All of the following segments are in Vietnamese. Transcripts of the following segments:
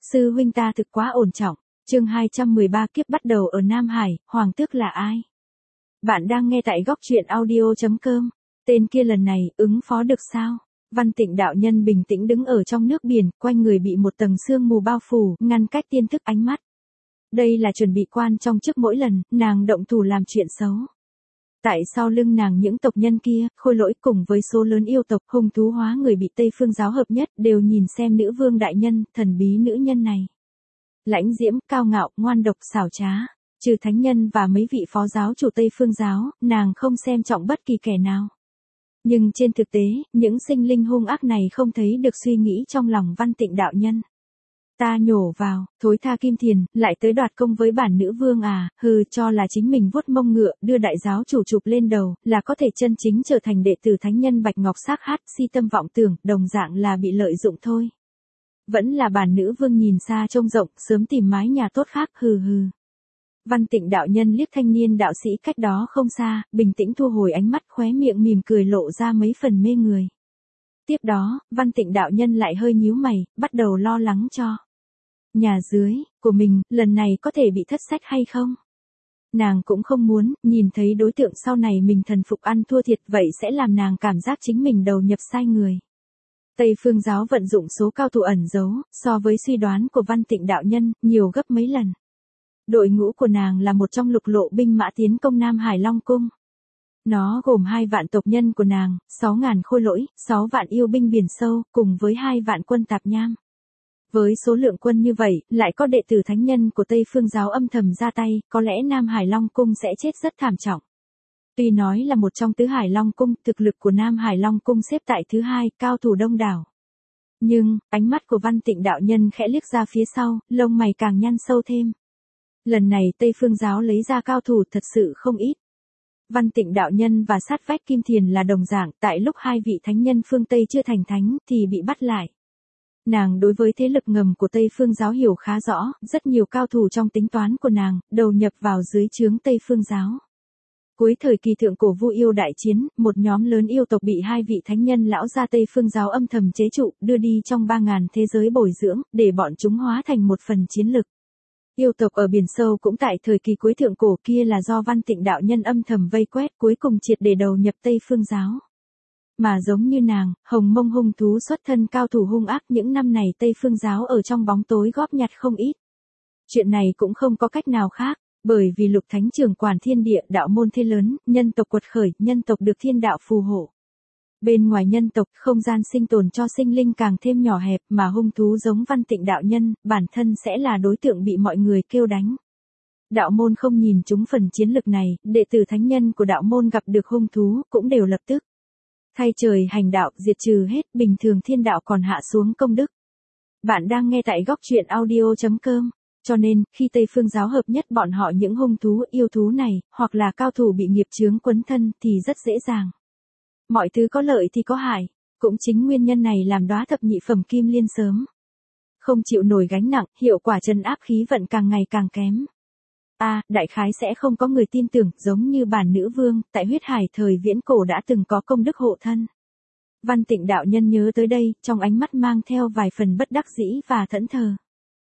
Sư huynh ta thực quá ổn trọng. Chương 213 kiếp bắt đầu ở Nam Hải, hoàng tước là ai? Bạn đang nghe tại góc truyện audio.com. Tên kia lần này ứng phó được sao? Văn Tịnh đạo nhân bình tĩnh đứng ở trong nước biển, quanh người bị một tầng sương mù bao phủ, ngăn cách tiên thức ánh mắt. Đây là chuẩn bị quan trong trước mỗi lần, nàng động thủ làm chuyện xấu. Tại sau lưng nàng những tộc nhân kia, Khôi Lỗi cùng với số lớn yêu tộc hung thú hóa người bị Tây Phương giáo hợp nhất đều nhìn xem nữ vương đại nhân, thần bí nữ nhân này. Lãnh diễm, cao ngạo, ngoan độc, xảo trá. Trừ thánh nhân và mấy vị phó giáo chủ Tây Phương giáo, nàng không xem trọng bất kỳ kẻ nào. Nhưng trên thực tế, những sinh linh hung ác này không thấy được suy nghĩ trong lòng Văn Tịnh đạo nhân. Ta nhổ vào, thối tha Kim Thiền, lại tới đoạt công với bản nữ vương à, hừ, cho là chính mình vuốt mông ngựa, đưa đại giáo chủ chụp lên đầu, là có thể chân chính trở thành đệ tử thánh nhân Bạch Ngọc Sắc Hát, si tâm vọng tưởng, đồng dạng là bị lợi dụng thôi. Vẫn là bản nữ vương nhìn xa trông rộng, sớm tìm mái nhà tốt khác, hừ hừ. Văn Tịnh đạo nhân liếc thanh niên đạo sĩ cách đó không xa, bình tĩnh thu hồi ánh mắt, khóe miệng mỉm cười lộ ra mấy phần mê người. Tiếp đó, Văn Tịnh đạo nhân lại hơi nhíu mày, bắt đầu lo lắng cho nhà dưới của mình, lần này có thể bị thất sách hay không? Nàng cũng không muốn, nhìn thấy đối tượng sau này mình thần phục ăn thua thiệt, vậy sẽ làm nàng cảm giác chính mình đầu nhập sai người. Tây Phương giáo vận dụng số cao thủ ẩn giấu, so với suy đoán của Văn Tịnh đạo nhân, nhiều gấp mấy lần. Đội ngũ của nàng là một trong lục lộ binh mã tiến công Nam Hải Long Cung. Nó gồm 2 vạn tộc nhân của nàng, 6.000 khôi lỗi, 6 vạn yêu binh biển sâu, cùng với 2 vạn quân tạp nham. Với số lượng quân như vậy, lại có đệ tử thánh nhân của Tây Phương giáo âm thầm ra tay, có lẽ Nam Hải Long Cung sẽ chết rất thảm trọng. Tuy nói là một trong tứ Hải Long Cung, thực lực của Nam Hải Long Cung xếp tại thứ 2, cao thủ đông đảo. Nhưng, ánh mắt của Văn Tịnh đạo nhân khẽ liếc ra phía sau, lông mày càng nhăn sâu thêm. Lần này Tây Phương giáo lấy ra cao thủ thật sự không ít. Văn Tịnh đạo nhân và sát vách Kim Thiền là đồng dạng, tại lúc 2 vị thánh nhân phương Tây chưa thành thánh thì bị bắt lại. Nàng đối với thế lực ngầm của Tây Phương giáo hiểu khá rõ, rất nhiều cao thủ trong tính toán của nàng, đầu nhập vào dưới trướng Tây Phương giáo. Cuối thời kỳ thượng cổ Vu yêu đại chiến, một nhóm lớn yêu tộc bị 2 vị thánh nhân lão gia Tây Phương giáo âm thầm chế trụ, đưa đi trong 3.000 thế giới bồi dưỡng, để bọn chúng hóa thành một phần chiến lực. Yêu tộc ở biển sâu cũng tại thời kỳ cuối thượng cổ kia là do Văn Tịnh đạo nhân âm thầm vây quét, cuối cùng triệt để đầu nhập Tây Phương giáo. Mà giống như nàng, hồng mông hung thú xuất thân cao thủ hung ác, những năm này Tây Phương giáo ở trong bóng tối góp nhặt không ít. Chuyện này cũng không có cách nào khác, bởi vì Lục Thánh trưởng quản thiên địa, đạo môn thế lớn, nhân tộc quật khởi, nhân tộc được thiên đạo phù hộ. Bên ngoài nhân tộc, không gian sinh tồn cho sinh linh càng thêm nhỏ hẹp, mà hung thú giống Văn Tịnh đạo nhân, bản thân sẽ là đối tượng bị mọi người kêu đánh. Đạo môn không nhìn trúng phần chiến lực này, đệ tử thánh nhân của đạo môn gặp được hung thú, cũng đều lập tức thay trời hành đạo, diệt trừ hết, bình thường thiên đạo còn hạ xuống công đức. Bạn đang nghe tại góc truyện audio.com. Cho nên, khi Tây Phương giáo hợp nhất bọn họ những hung thú, yêu thú này, hoặc là cao thủ bị nghiệp chướng quấn thân, thì rất dễ dàng. Mọi thứ có lợi thì có hại, cũng chính nguyên nhân này làm Đóa thập nhị phẩm kim liên sớm không chịu nổi gánh nặng, hiệu quả trấn áp khí vận càng ngày càng kém. Đại khái sẽ không có người tin tưởng, giống như bản nữ vương, tại huyết hải thời viễn cổ đã từng có công đức hộ thân. Văn Tịnh đạo nhân nhớ tới đây, trong ánh mắt mang theo vài phần bất đắc dĩ và thẫn thờ.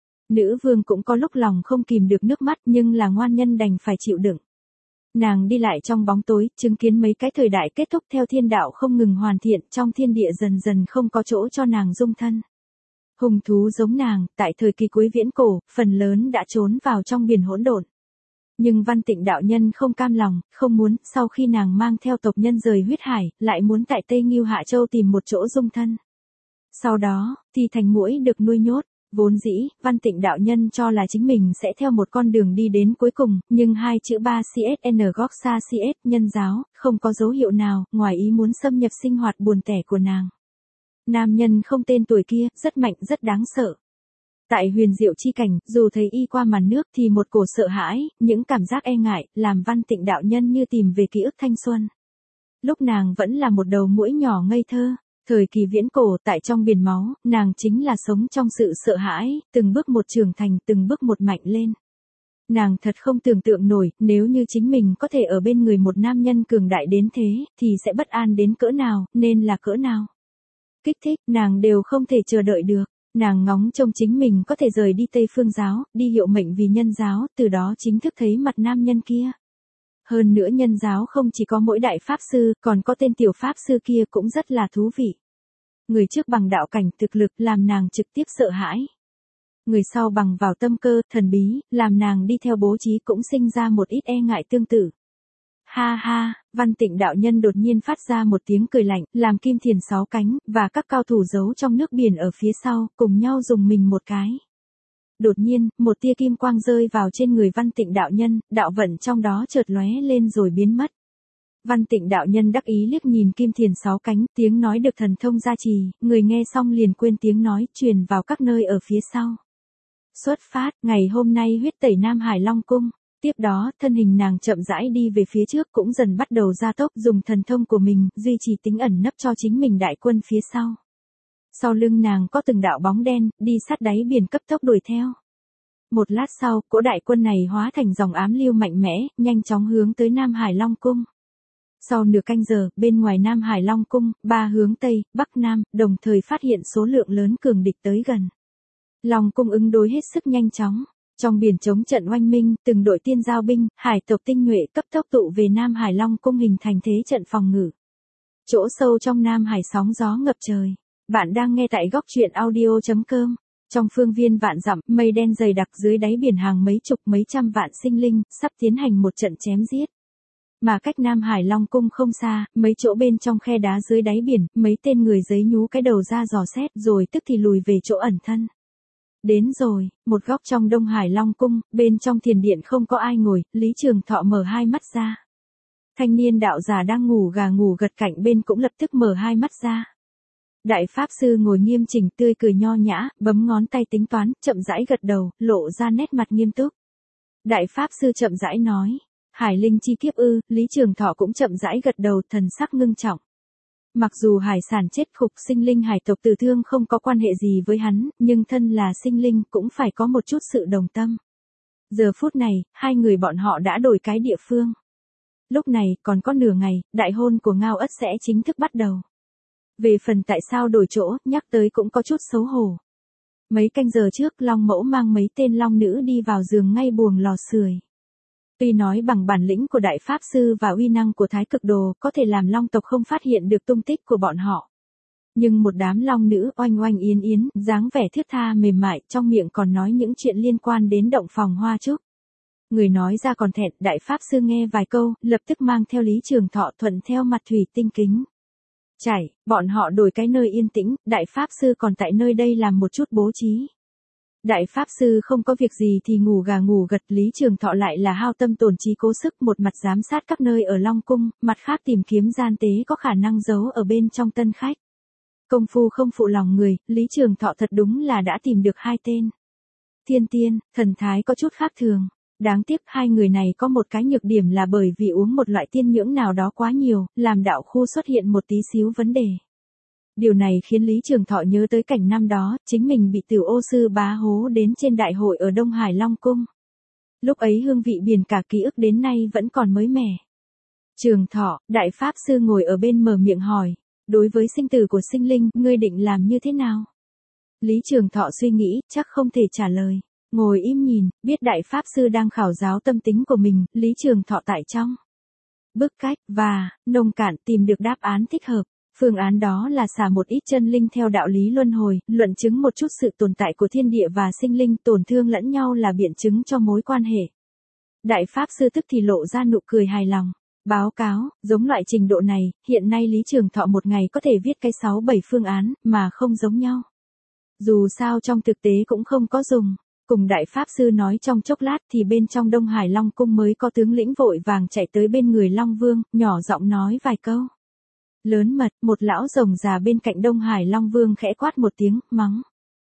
Nữ vương cũng có lúc lòng không kìm được nước mắt, nhưng là ngoan nhân đành phải chịu đựng. Nàng đi lại trong bóng tối, chứng kiến mấy cái thời đại kết thúc theo thiên đạo không ngừng hoàn thiện, trong thiên địa dần dần không có chỗ cho nàng dung thân. Hung thú giống nàng, tại thời kỳ cuối viễn cổ, phần lớn đã trốn vào trong biển hỗn độn. Nhưng Văn Tịnh đạo nhân không cam lòng, không muốn, sau khi nàng mang theo tộc nhân rời huyết hải, lại muốn tại Tây Ngưu Hạ Châu tìm một chỗ dung thân. Sau đó, thì thành muỗi được nuôi nhốt. Vốn dĩ, Văn Tịnh đạo nhân cho là chính mình sẽ theo một con đường đi đến cuối cùng, nhưng 2 chữ 3 CSN Goksa CS, nhân giáo, không có dấu hiệu nào, ngoài ý muốn xâm nhập sinh hoạt buồn tẻ của nàng. Nam nhân không tên tuổi kia, rất mạnh, rất đáng sợ. Tại huyền diệu chi cảnh, dù thấy y qua màn nước thì một cổ sợ hãi, những cảm giác e ngại, làm Văn Tịnh đạo nhân như tìm về ký ức thanh xuân. Lúc nàng vẫn là một đầu muỗi nhỏ ngây thơ. Thời kỳ viễn cổ, tại trong biển máu, nàng chính là sống trong sự sợ hãi, từng bước một trưởng thành, từng bước một mạnh lên. Nàng thật không tưởng tượng nổi, nếu như chính mình có thể ở bên người một nam nhân cường đại đến thế, thì sẽ bất an đến cỡ nào, nên là cỡ nào. Kích thích, nàng đều không thể chờ đợi được. Nàng ngóng trông chính mình có thể rời đi Tây Phương giáo, đi hiệu mệnh vì nhân giáo, từ đó chính thức thấy mặt nam nhân kia. Hơn nữa nhân giáo không chỉ có mỗi đại pháp sư, còn có tên tiểu pháp sư kia cũng rất là thú vị. Người trước bằng đạo cảnh thực lực làm nàng trực tiếp sợ hãi. Người sau bằng vào tâm cơ, thần bí, làm nàng đi theo bố trí cũng sinh ra một ít e ngại tương tự. Ha ha, Văn Tịnh đạo nhân đột nhiên phát ra một tiếng cười lạnh, làm Kim Thiền 6 cánh, và các cao thủ giấu trong nước biển ở phía sau, cùng nhau dùng mình một cái. Đột nhiên, một tia kim quang rơi vào trên người Văn Tịnh đạo nhân, đạo vận trong đó chợt lóe lên rồi biến mất. Văn Tịnh đạo nhân đắc ý liếc nhìn Kim Thiền 6 cánh, tiếng nói được thần thông gia trì, người nghe xong liền quên tiếng nói, truyền vào các nơi ở phía sau. Xuất phát, ngày hôm nay huyết tẩy Nam Hải Long Cung. Tiếp đó, thân hình nàng chậm rãi đi về phía trước cũng dần bắt đầu gia tốc dùng thần thông của mình, duy trì tính ẩn nấp cho chính mình đại quân phía sau. Sau lưng nàng có từng đạo bóng đen, đi sát đáy biển cấp tốc đuổi theo. Một lát sau, cỗ đại quân này hóa thành dòng ám lưu mạnh mẽ, nhanh chóng hướng tới Nam Hải Long Cung. Sau nửa canh giờ, bên ngoài Nam Hải Long Cung, 3 hướng Tây, Bắc Nam, đồng thời phát hiện số lượng lớn cường địch tới gần. Long Cung ứng đối hết sức nhanh chóng. Trong biển chống trận oanh minh, từng đội tiên giao binh, hải tộc tinh nhuệ cấp tốc tụ về Nam Hải Long Cung hình thành thế trận phòng ngự. Chỗ sâu trong Nam Hải sóng gió ngập trời. Bạn đang nghe tại góc truyện audio.com. Trong phương viên vạn dặm, mây đen dày đặc dưới đáy biển hàng mấy chục mấy trăm vạn sinh linh, sắp tiến hành một trận chém giết. Mà cách Nam Hải Long Cung không xa, mấy chỗ bên trong khe đá dưới đáy biển, mấy tên người giấy nhú cái đầu ra dò xét rồi tức thì lùi về chỗ ẩn thân. Đến rồi, một góc trong Đông Hải Long Cung, bên trong thiền điện không có ai ngồi, Lý Trường Thọ mở hai mắt ra. Thanh niên đạo giả đang ngủ gà ngủ gật cạnh bên cũng lập tức mở hai mắt ra. Đại Pháp Sư ngồi nghiêm chỉnh tươi cười nho nhã, bấm ngón tay tính toán, chậm rãi gật đầu, lộ ra nét mặt nghiêm túc. Đại Pháp Sư chậm rãi nói, Hải linh chi kiếp ư, Lý Trường Thọ cũng chậm rãi gật đầu, thần sắc ngưng trọng. Mặc dù hải sản chết khục sinh linh hải tộc tử thương không có quan hệ gì với hắn, nhưng thân là sinh linh cũng phải có một chút sự đồng tâm. Giờ phút này, hai người bọn họ đã đổi cái địa phương. Lúc này, còn có nửa ngày, đại hôn của Ngao Ất sẽ chính thức bắt đầu. Về phần tại sao đổi chỗ, nhắc tới cũng có chút xấu hổ. Mấy canh giờ trước, Long Mẫu mang mấy tên long nữ đi vào giường ngay buồng lò sưởi. Tuy nói bằng bản lĩnh của Đại Pháp Sư và uy năng của Thái Cực Đồ có thể làm long tộc không phát hiện được tung tích của bọn họ. Nhưng một đám long nữ oanh oanh yến yến, dáng vẻ thướt tha mềm mại, trong miệng còn nói những chuyện liên quan đến động phòng hoa trúc. Người nói ra còn thẹn, Đại Pháp Sư nghe vài câu, lập tức mang theo Lý Trường Thọ thuận theo mặt thủy tinh kính. Chảy, bọn họ đổi cái nơi yên tĩnh, Đại Pháp Sư còn tại nơi đây làm một chút bố trí. Đại Pháp Sư không có việc gì thì ngủ gà ngủ gật, Lý Trường Thọ lại là hao tâm tổn trí cố sức, một mặt giám sát các nơi ở Long Cung, mặt khác tìm kiếm gian tế có khả năng giấu ở bên trong tân khách. Công phu không phụ lòng người, Lý Trường Thọ thật đúng là đã tìm được hai tên. Thiên tiên, thần thái có chút khác thường. Đáng tiếc hai người này có một cái nhược điểm là bởi vì uống một loại tiên nhưỡng nào đó quá nhiều, làm đạo khu xuất hiện một tí xíu vấn đề. Điều này khiến Lý Trường Thọ nhớ tới cảnh năm đó, chính mình bị Tiểu Ô Sư bá hố đến trên đại hội ở Đông Hải Long Cung. Lúc ấy hương vị biển cả ký ức đến nay vẫn còn mới mẻ. Trường Thọ, Đại Pháp Sư ngồi ở bên mở miệng hỏi, đối với sinh tử của sinh linh, ngươi định làm như thế nào? Lý Trường Thọ suy nghĩ, chắc không thể trả lời. Ngồi im nhìn, biết Đại Pháp Sư đang khảo giáo tâm tính của mình, Lý Trường Thọ tại trong bức cách, và, nông cạn tìm được đáp án thích hợp. Phương án đó là xả một ít chân linh theo đạo lý luân hồi, luận chứng một chút sự tồn tại của thiên địa và sinh linh tổn thương lẫn nhau là biện chứng cho mối quan hệ. Đại Pháp Sư tức thì lộ ra nụ cười hài lòng. Báo cáo, giống loại trình độ này, hiện nay Lý Trường Thọ một ngày có thể viết cái 6-7 phương án, mà không giống nhau. Dù sao trong thực tế cũng không có dùng. Cùng Đại Pháp Sư nói trong chốc lát thì bên trong Đông Hải Long Cung mới có tướng lĩnh vội vàng chạy tới bên người Long Vương, nhỏ giọng nói vài câu. Lớn mật, một lão rồng già bên cạnh Đông Hải Long Vương khẽ quát một tiếng, mắng.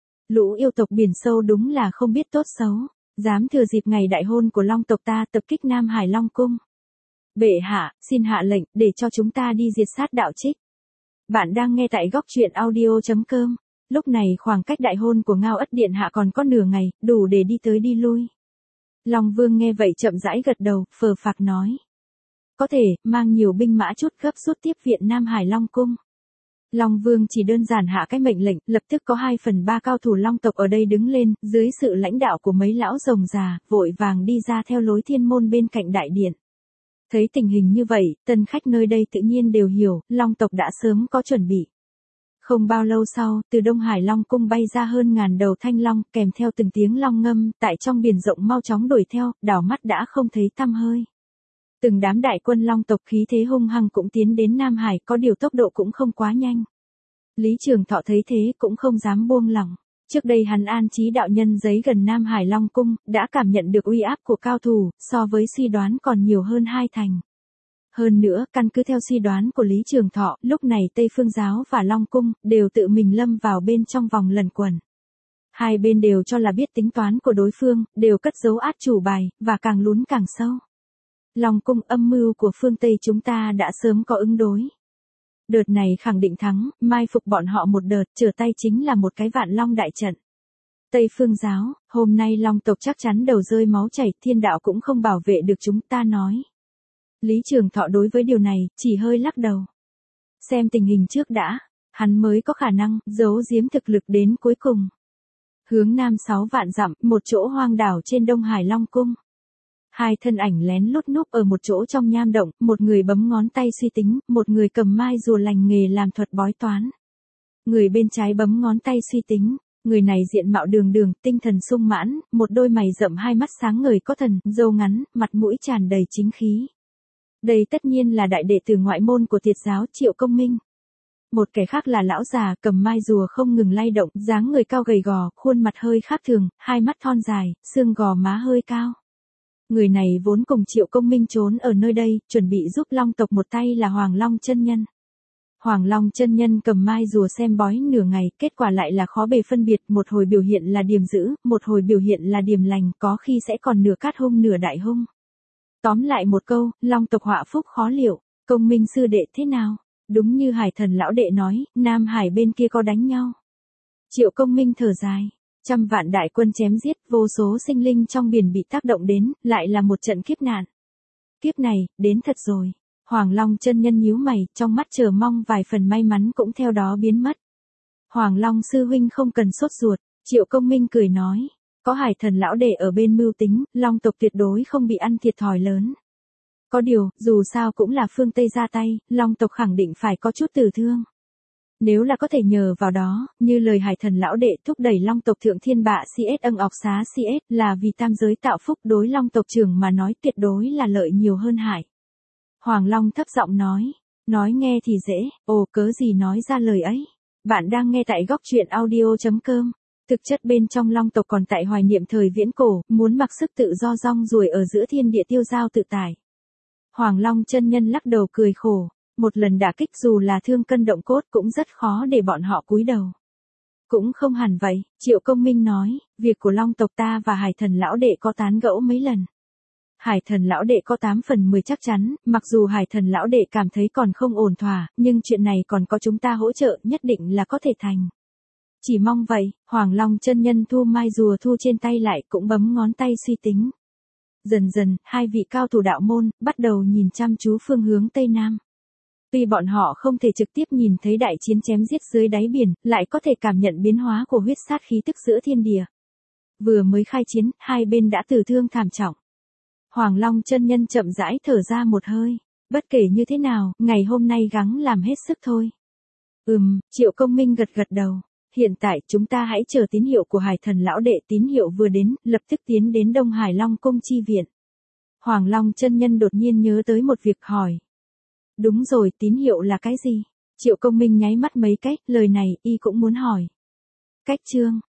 Lũ yêu tộc biển sâu đúng là không biết tốt xấu, dám thừa dịp ngày đại hôn của Long tộc ta tập kích Nam Hải Long Cung. Bệ hạ, xin hạ lệnh, để cho chúng ta đi diệt sát đạo trích. Bạn đang nghe tại góc truyện audio.com. Lúc này khoảng cách đại hôn của Ngao Ất Điện Hạ còn có nửa ngày, đủ để đi tới đi lui. Long Vương nghe vậy chậm rãi gật đầu, phờ phạc nói. Có thể, mang nhiều binh mã chút gấp rút tiếp viện Nam Hải Long Cung. Long Vương chỉ đơn giản hạ cái mệnh lệnh, lập tức có 2/3 cao thủ Long tộc ở đây đứng lên, dưới sự lãnh đạo của mấy lão rồng già, vội vàng đi ra theo lối thiên môn bên cạnh đại điện. Thấy tình hình như vậy, tân khách nơi đây tự nhiên đều hiểu, Long tộc đã sớm có chuẩn bị. Không bao lâu sau, từ Đông Hải Long cung bay ra hơn ngàn đầu thanh long, kèm theo từng tiếng long ngâm, tại trong biển rộng mau chóng đuổi theo, đảo mắt đã không thấy tăm hơi. Từng đám đại quân Long tộc khí thế hung hăng cũng tiến đến Nam Hải, có điều tốc độ cũng không quá nhanh. Lý Trường Thọ thấy thế cũng không dám buông lỏng. Trước đây hắn an trí đạo nhân giấy gần Nam Hải Long cung, đã cảm nhận được uy áp của cao thủ, so với suy đoán còn nhiều hơn 2 thành. Hơn nữa, căn cứ theo suy đoán của Lý Trường Thọ, lúc này Tây Phương Giáo và Long Cung, đều tự mình lâm vào bên trong vòng lần quần. Hai bên đều cho là biết tính toán của đối phương, đều cất giấu át chủ bài, và càng lún càng sâu. Long Cung, âm mưu của phương Tây chúng ta đã sớm có ứng đối. Đợt này khẳng định thắng, mai phục bọn họ một đợt, trở tay chính là một cái vạn long đại trận. Tây Phương Giáo, hôm nay Long tộc chắc chắn đầu rơi máu chảy, thiên đạo cũng không bảo vệ được chúng ta nói. Lý Trường Thọ đối với điều này, chỉ hơi lắc đầu. Xem tình hình trước đã, hắn mới có khả năng, giấu giếm thực lực đến cuối cùng. Hướng nam 6 vạn dặm, một chỗ hoang đảo trên Đông Hải Long Cung. Hai thân ảnh lén lút núp ở một chỗ trong nham động, một người bấm ngón tay suy tính, một người cầm mai rùa lành nghề làm thuật bói toán. Người bên trái bấm ngón tay suy tính, người này diện mạo đường đường, tinh thần sung mãn, một đôi mày rậm, hai mắt sáng ngời có thần, râu ngắn, mặt mũi tràn đầy chính khí. Đây tất nhiên là đại đệ tử ngoại môn của Tiệt giáo Triệu Công Minh. Một kẻ khác là lão già, cầm mai rùa không ngừng lay động, dáng người cao gầy gò, khuôn mặt hơi khác thường, hai mắt thon dài, xương gò má hơi cao. Người này vốn cùng Triệu Công Minh trốn ở nơi đây, chuẩn bị giúp Long tộc một tay là Hoàng Long chân nhân. Hoàng Long chân nhân cầm mai rùa xem bói nửa ngày, kết quả lại là khó bề phân biệt, một hồi biểu hiện là điềm dữ, một hồi biểu hiện là điềm lành, có khi sẽ còn nửa cát hung nửa đại hung. Tóm lại một câu, Long tộc họa phúc khó liệu, Công Minh sư đệ thế nào? Đúng như Hải Thần lão đệ nói, Nam Hải bên kia có đánh nhau. Triệu Công Minh thở dài, 100 vạn đại quân chém giết, vô số sinh linh trong biển bị tác động đến, lại là một trận kiếp nạn. Kiếp này, đến thật rồi. Hoàng Long chân nhân nhíu mày, trong mắt chờ mong vài phần may mắn cũng theo đó biến mất. Hoàng Long sư huynh không cần sốt ruột, Triệu Công Minh cười nói. Có Hải Thần lão đệ ở bên mưu tính, Long tộc tuyệt đối không bị ăn thiệt thòi lớn. Có điều, dù sao cũng là phương Tây ra tay, Long tộc khẳng định phải có chút tử thương. Nếu là có thể nhờ vào đó, như lời Hải Thần lão đệ thúc đẩy Long tộc thượng thiên bạ CS ân ọc xá CS là vì tam giới tạo phúc, đối Long tộc trưởng mà nói tuyệt đối là lợi nhiều hơn hại. Hoàng Long thấp giọng nói nghe thì dễ, ồ cớ gì nói ra lời ấy. Bạn đang nghe tại góc truyện audio.com. Thực chất bên trong Long tộc còn tại hoài niệm thời viễn cổ, muốn mặc sức tự do rong ruổi ở giữa thiên địa tiêu giao tự tại. Hoàng Long chân nhân lắc đầu cười khổ, một lần đả kích dù là thương cân động cốt cũng rất khó để bọn họ cúi đầu. Cũng không hẳn vậy, Triệu Công Minh nói, việc của Long tộc ta và Hải Thần lão đệ có tán gẫu mấy lần. Hải Thần lão đệ có 8/10 chắc chắn, mặc dù Hải Thần lão đệ cảm thấy còn không ổn thỏa, nhưng chuyện này còn có chúng ta hỗ trợ, nhất định là có thể thành. Chỉ mong vậy, Hoàng Long chân nhân thu mai rùa thu trên tay lại, cũng bấm ngón tay suy tính. Dần dần, hai vị cao thủ đạo môn, bắt đầu nhìn chăm chú phương hướng Tây Nam. Tuy bọn họ không thể trực tiếp nhìn thấy đại chiến chém giết dưới đáy biển, lại có thể cảm nhận biến hóa của huyết sát khí tức giữa thiên địa. Vừa mới khai chiến, hai bên đã tử thương thảm trọng. Hoàng Long chân nhân chậm rãi thở ra một hơi. Bất kể như thế nào, ngày hôm nay gắng làm hết sức thôi. Triệu Công Minh gật gật đầu. Hiện tại chúng ta hãy chờ tín hiệu của Hải Thần lão đệ, tín hiệu vừa đến, lập tức tiến đến Đông Hải Long cung chi viện. Hoàng Long chân nhân đột nhiên nhớ tới một việc hỏi. Đúng rồi, tín hiệu là cái gì? Triệu Công Minh nháy mắt mấy cái, lời này y cũng muốn hỏi. Cách chương,